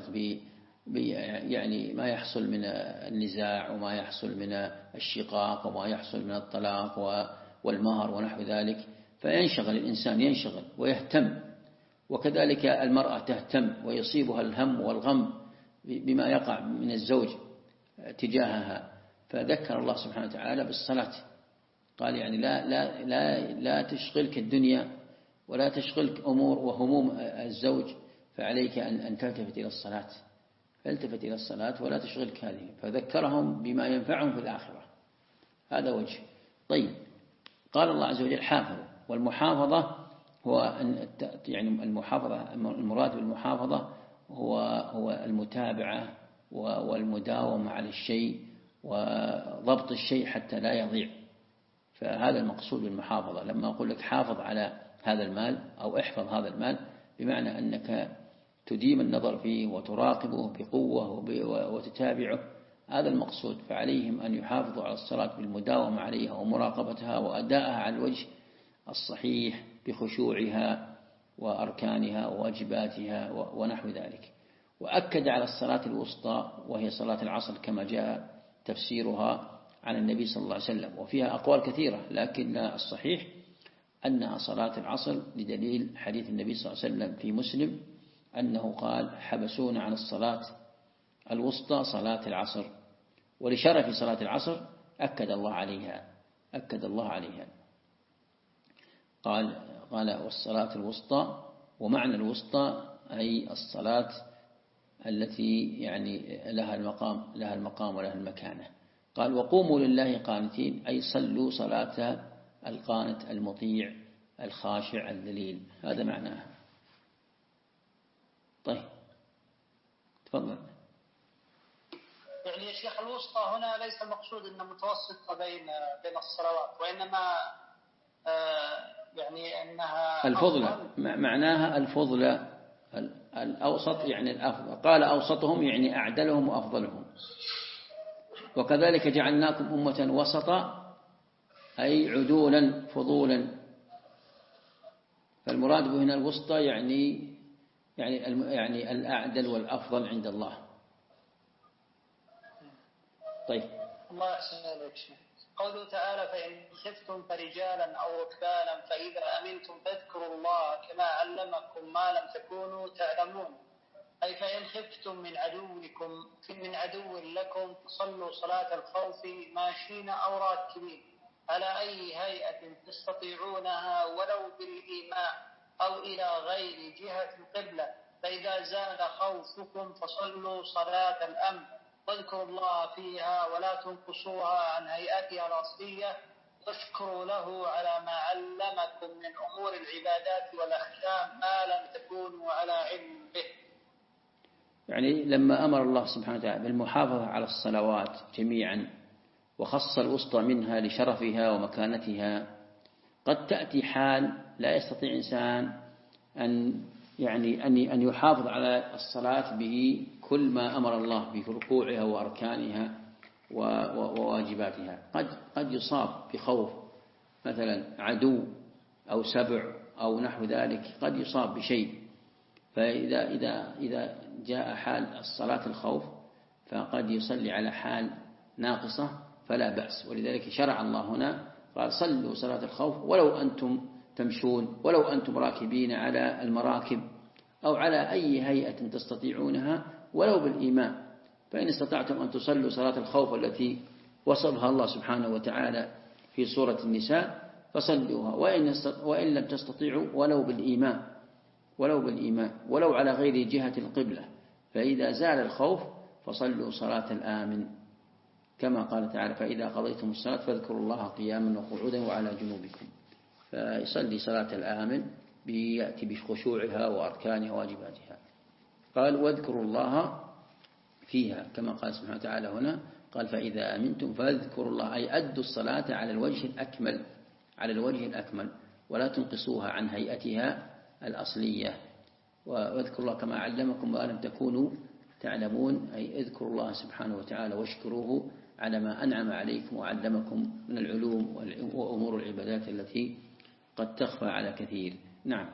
يعني ما يحصل من النزاع وما يحصل من الشقاق وما يحصل من الطلاق والمهر ونحو ذلك، فينشغل الإنسان، ينشغل ويهتم. وكذلك المرأة تهتم ويصيبها الهم والغم بما يقع من الزوج تجاهها. فذكر الله سبحانه وتعالى بالصلاة، قال يعني لا تشغلك الدنيا ولا تشغلك أمور وهموم الزوج، فعليك أن تلتفت إلى الصلاة، فالتفت إلى الصلاة ولا تشغلك هذه. فذكرهم بما ينفعهم في الآخرة. هذا وجه. طيب، قال الله عز وجل حافظوا. والمحافظة هو يعني المحافظة، المراد بالمحافظة هو المتابعة والمداومة على الشيء وضبط الشيء حتى لا يضيع. فهذا المقصود بالمحافظة. لما أقول لك حافظ على هذا المال أو احفظ هذا المال، بمعنى أنك تديم النظر فيه وتراقبه بقوة وتتابعه، هذا المقصود. فعليهم أن يحافظوا على الصلاة بالمداومة عليها ومراقبتها وأدائها على الوجه الصحيح بخشوعها وأركانها وواجباتها ونحو ذلك. وأكد على الصلاة الوسطى وهي صلاة العصر كما جاء تفسيرها عن النبي صلى الله عليه وسلم، وفيها أقوال كثيرة، لكن الصحيح أنها صلاة العصر لدليل حديث النبي صلى الله عليه وسلم في مسلم أنه قال حبسونا عن الصلاة الوسطى صلاة العصر. ولشرف صلاة العصر أكد الله عليها قال والصلاة الوسطى. ومعنى الوسطى أي الصلاة التي يعني لها المقام ولها المكانة. قال وقوموا لله قانتين، أي صلوا صلاة القانت المطيع الخاشع الذليل. هذا معناه. طيب تفضل. يعني يا شيخ الوسطى هنا ليس المقصود أنها متوسطة بين الصلوات، وإنما يعني أنها الفضلة، معناها الفضلة الأوسط، يعني الأفضل. قال أوسطهم يعني أعدلهم وأفضلهم. وكذلك جعلناكم أمة وسطا أي عدولا فضولا. فالمراد به هنا الوسطى يعني الأعدل والأفضل عند الله. طيب. الله يحسن إليك شيخ. قوله تعالى فإن خفتم فرجالا أو ركبانا فإذا أمنتم فاذكروا الله كما علمكم ما لم تكونوا تعلمون، أي فإن خفتم من عدو لكم فصلوا صلاة الخوف ماشين أو راكبين على أي هيئة تستطيعونها ولو بالإيماء أو إلى غير جهة القبلة، فإذا زال خوفكم فصلوا صلاة الأمن واذكروا الله فيها ولا تنقصوها عن هيئتها الأصلية، واشكروا له على ما علمكم من أمور العبادات والأحكام ما لم تكونوا على علم به. يعني لما أمر الله سبحانه وتعالى بالمحافظة على الصلوات جميعا وخص الوسطى منها لشرفها ومكانتها، قد تأتي حال لا يستطيع إنسان أن يعني أن يحافظ على الصلاة بكل ما أمر الله به، ركوعها وأركانها وواجباتها. قد يصاب بخوف مثلا عدو أو سبع أو نحو ذلك، قد يصاب بشيء، فإذا جاء حال الصلاة الخوف فقد يصلي على حال ناقصة فلا بأس. ولذلك شرع الله هنا قال صلوا صلاة الخوف ولو أنتم تمشون، ولو أنتم راكبين على المراكب أو على أي هيئة تستطيعونها ولو بالإيمان. فإن استطعتم أن تصلوا صلاة الخوف التي وصفها الله سبحانه وتعالى في سورة النساء فصلوها، وإن لم تستطيعوا ولو بالإيمان ولو على غير جهة القبلة. فإذا زال الخوف فصلوا صلاة الآمن، كما قال تعالى فإذا قضيتم الصلاة فاذكروا الله قياما وقعودا وعلى جنوبكم. فيصلي صلاة الآمن بيأتي بخشوعها وأركانها وواجباتها. قال واذكروا الله فيها، كما قال سبحانه وتعالى هنا قال فإذا أمنتم فاذكروا الله، أي أدوا الصلاة على الوجه الأكمل ولا تنقصوها عن هيئتها الأصلية. واذكروا الله كما علمكم ما لم تكونوا تعلمون، أي اذكروا الله سبحانه وتعالى واشكروه على ما أنعم عليكم وعلمكم من العلوم وأمور العبادات التي قد تخفى على كثير. نعم.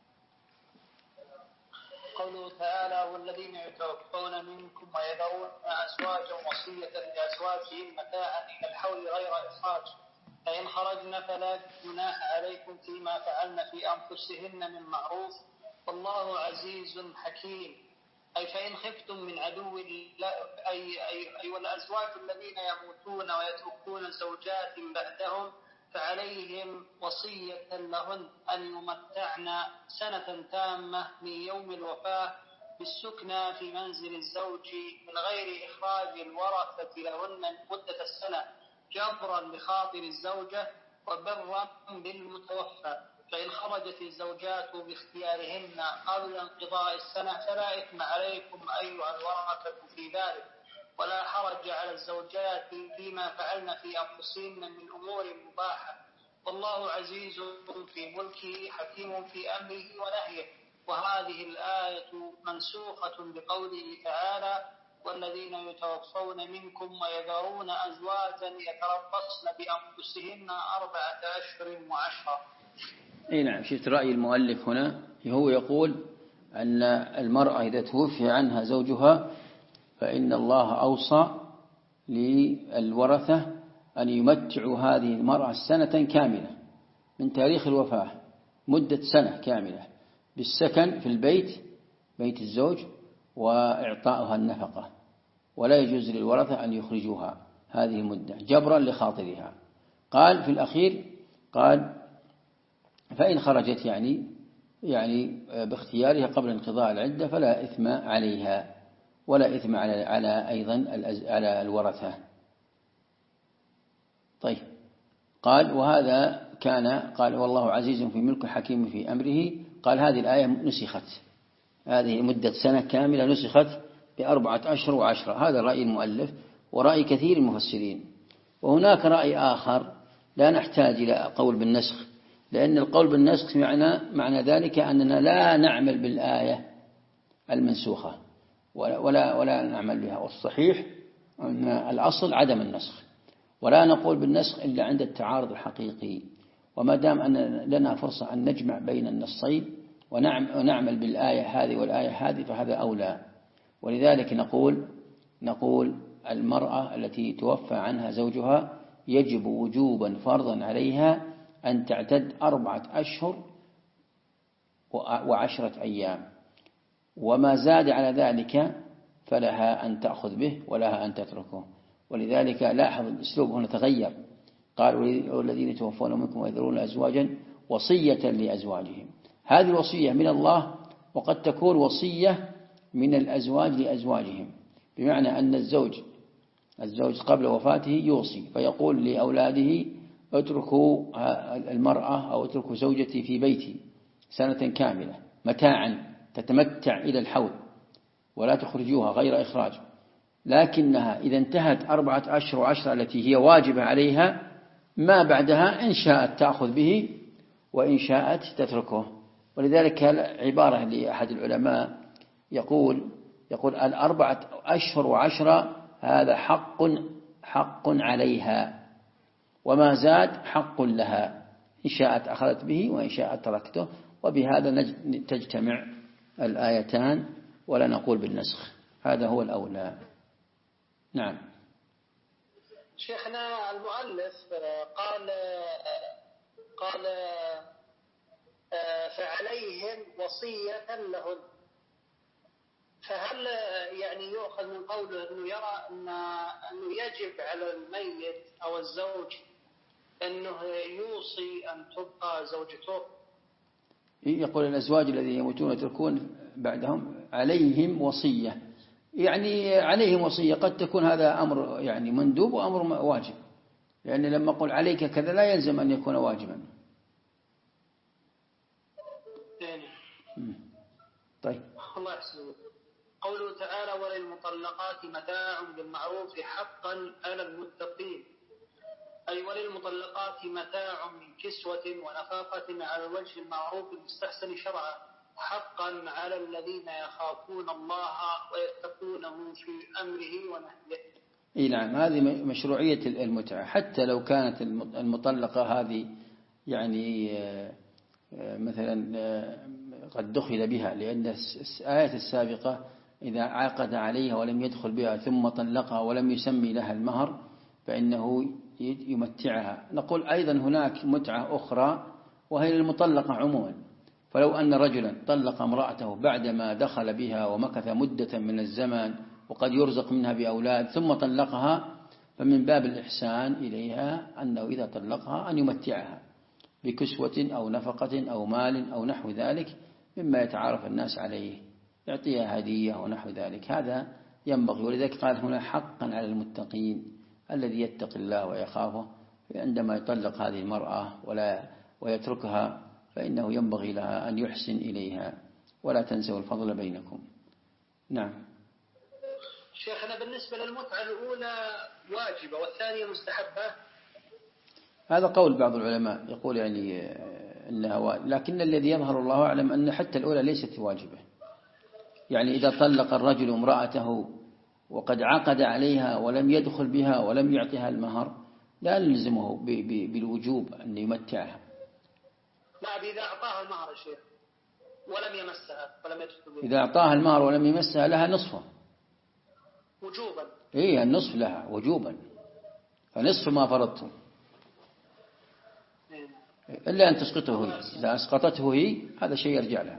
قوله تعالى والذين يتوفون منكم ويذرون أزواجا وصية لأزواجهم متاعا إلى الحول غير إخراج، فإن خرجن فلا جناح عليكم فيما فعلن في أنفسهن من معروف والله عزيز حكيم. أي فإن خفتم من عدو أي والأزواج الذين يموتون ويتركون زوجات بعدهم فعليهم وصية لهن أن يمتعن سنة تامة من يوم الوفاة بالسكنى في منزل الزوج من غير إخراج الورثة لهن مدة السنة جبرا لخاطر الزوجة وبرا بالمتوفى. فإن خرجت الزوجات باختيارهن قبل انقضاء السنة فلا إثم عليكم أيها الورثة في ذلك، ولا حرج على الزوجات فيما فعلن في أنفسهن من أمور مباحة، والله عزيز في ملكه حكيم في أمره ونهيه. وهذه الآية منسوخة بقوله تعالى والذين يتوفون منكم ويذرون أزواجا يتربصن بأنفسهن 4 أشهر و10. أي نعم. شفت رأي المؤلف هنا، هو يقول أن المرأة إذا توفي عنها زوجها فإن الله أوصى للورثة أن يمتعوا هذه المرأة سنة كاملة من تاريخ الوفاة، مدة سنة كاملة بالسكن في بيت الزوج وإعطاؤها النفقة، ولا يجوز للورثة أن يخرجوها هذه المدة جبرا لخاطرها. قال في الأخير قال فإن خرجت يعني باختيارها قبل انقضاء العدة فلا إثم عليها ولا إثم على أيضا على الورثة. طيب قال وهذا قال والله عزيز في ملكه حكيم في أمره. قال هذه الآية نسخت، هذه مدة سنة كاملة نسخت ب4 أشهر و10. هذا رأي المؤلف ورأي كثير المفسرين. وهناك رأي آخر لا نحتاج إلى قول بالنسخ، لأن القول بالنسخ معنى ذلك أننا لا نعمل بالآية المنسوخة ولا نعمل بها. والصحيح أن الأصل عدم النسخ، ولا نقول بالنسخ إلا عند التعارض الحقيقي. وما دام أن لنا فرصة أن نجمع بين النصين ونعمل بالآية هذه والآية هذه فهذا أولى. ولذلك نقول المرأة التي توفى عنها زوجها يجب وجوبا فرضا عليها أن تعتد 4 أشهر و10 أيام، وما زاد على ذلك فلها أن تأخذ به ولها أن تتركه. ولذلك لاحظ الأسلوب هنا تغير، قال والذين يتوفون منكم ويذرون أزواجا وصية لأزواجهم. هذه الوصية من الله، وقد تكون وصية من الأزواج لأزواجهم، بمعنى أن الزوج قبل وفاته يوصي فيقول لأولاده اتركوا المرأة أو اتركوا زوجتي في بيتي سنة كاملة متاعا تتمتع إلى الحول ولا تخرجوها غير إخراج. لكنها إذا انتهت 4 أشهر و10 التي هي واجبة عليها ما بعدها إن شاءت تأخذ به وإن شاءت تتركه. ولذلك عبارة لأحد العلماء يقول 4 أشهر و10 هذا حق عليها، وما زاد حق لها، إن شاءت أخذت به وإن شاءت تركته. وبهذا تجتمع الآيتان ولا نقول بالنسخ، هذا هو الأولى. نعم. شيخنا المؤلف قال فعليهم وصية لهن، فهل يعني يؤخذ من قوله أنه يرى أنه يجب على الميت أو الزوج أنه يوصي أن تبقى زوجته؟ يقول الأزواج الذين يموتون ويتركون بعدهم عليهم وصية، يعني عليهم وصية قد تكون هذا أمر يعني مندوب وأمر واجب، لأن لما أقول عليك كذا لا يلزم أن يكون واجبا. طيب. الله يحسنك. قوله تعالى وللمطلقات متاع بالمعروف حقا على المتقين، أي وللمطلقات متاع من كسوة ونفقة على الوجه المعروف المستحسن شرعا حقا على الذين يخافون الله ويتقونه في أمره ونهيه. نعم، هذه مشروعية المتعة، حتى لو كانت المطلقة هذه يعني مثلا قد دخل بها، لأن الآية السابقة إذا عقد عليها ولم يدخل بها ثم طلقها ولم يسمي لها المهر فإنه يمتعها. نقول أيضا هناك متعة أخرى وهي المطلقة عموما، فلو أن رجلا طلق امرأته بعدما دخل بها ومكث مدة من الزمن وقد يرزق منها بأولاد ثم طلقها، فمن باب الإحسان إليها أنه إذا طلقها أن يمتعها بكسوة أو نفقة أو مال أو نحو ذلك مما يتعارف الناس عليه، يعطيها هدية ونحو ذلك، هذا ينبغي. ولذلك قال هنا حقا على المتقين، الذي يتقي الله ويخافه عندما يطلق هذه المرأة ويتركها فإنه ينبغي لها أن يحسن إليها، ولا تنسوا الفضل بينكم. نعم. شيخنا بالنسبة للمتعة الأولى واجبة والثانية مستحبة، هذا قول بعض العلماء يقول يعني أنها واجبة، لكن الذي يظهر الله أعلم أن حتى الأولى ليست واجبة. يعني إذا طلق الرجل امرأته وقد عقد عليها ولم يدخل بها ولم يعطيها المهر لا نلزمه بالوجوب أن يمتعها. لا، إذا أعطاها المهر يا شيخ ولم يمسها ولم يدخل بها، إذا أعطاها المهر ولم يمسها لها نصفه وجوبا. إيه، النصف لها وجوبا، فنصف ما فرضته إلا أن تسقطه هي. إذا أسقطته هي هذا شيء يرجع لها.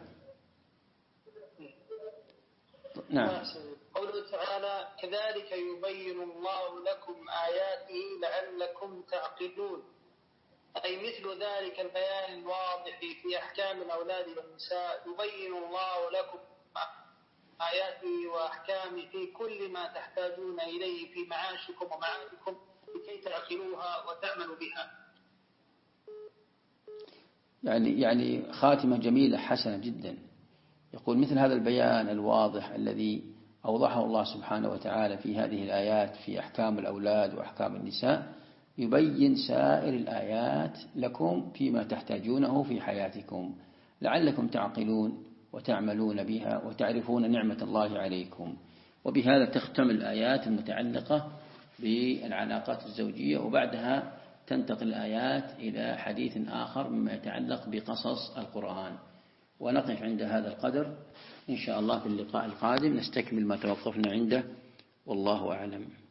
نعم. قوله تعالى كذلك يبين الله لكم آياته لعلكم تعقلون، أي مثل ذلك البيان الواضح في أحكام الأولاد والنساء يبين الله لكم آياته وأحكامه في كل ما تحتاجون إليه في معاشكم ومعادكم لكي تعقلوها وتعملوا بها. يعني خاتمة جميلة حسنة جدا. يقول مثل هذا البيان الواضح الذي أوضحه الله سبحانه وتعالى في هذه الآيات في أحكام الأولاد وأحكام النساء يبين سائر الآيات لكم فيما تحتاجونه في حياتكم لعلكم تعقلون وتعملون بها وتعرفون نعمة الله عليكم. وبهذا تختم الآيات المتعلقة بالعلاقات الزوجية، وبعدها تنتقل الآيات إلى حديث آخر مما يتعلق بقصص القرآن. ونقف عند هذا القدر إن شاء الله. في اللقاء القادم نستكمل ما توقفنا عنده، والله أعلم.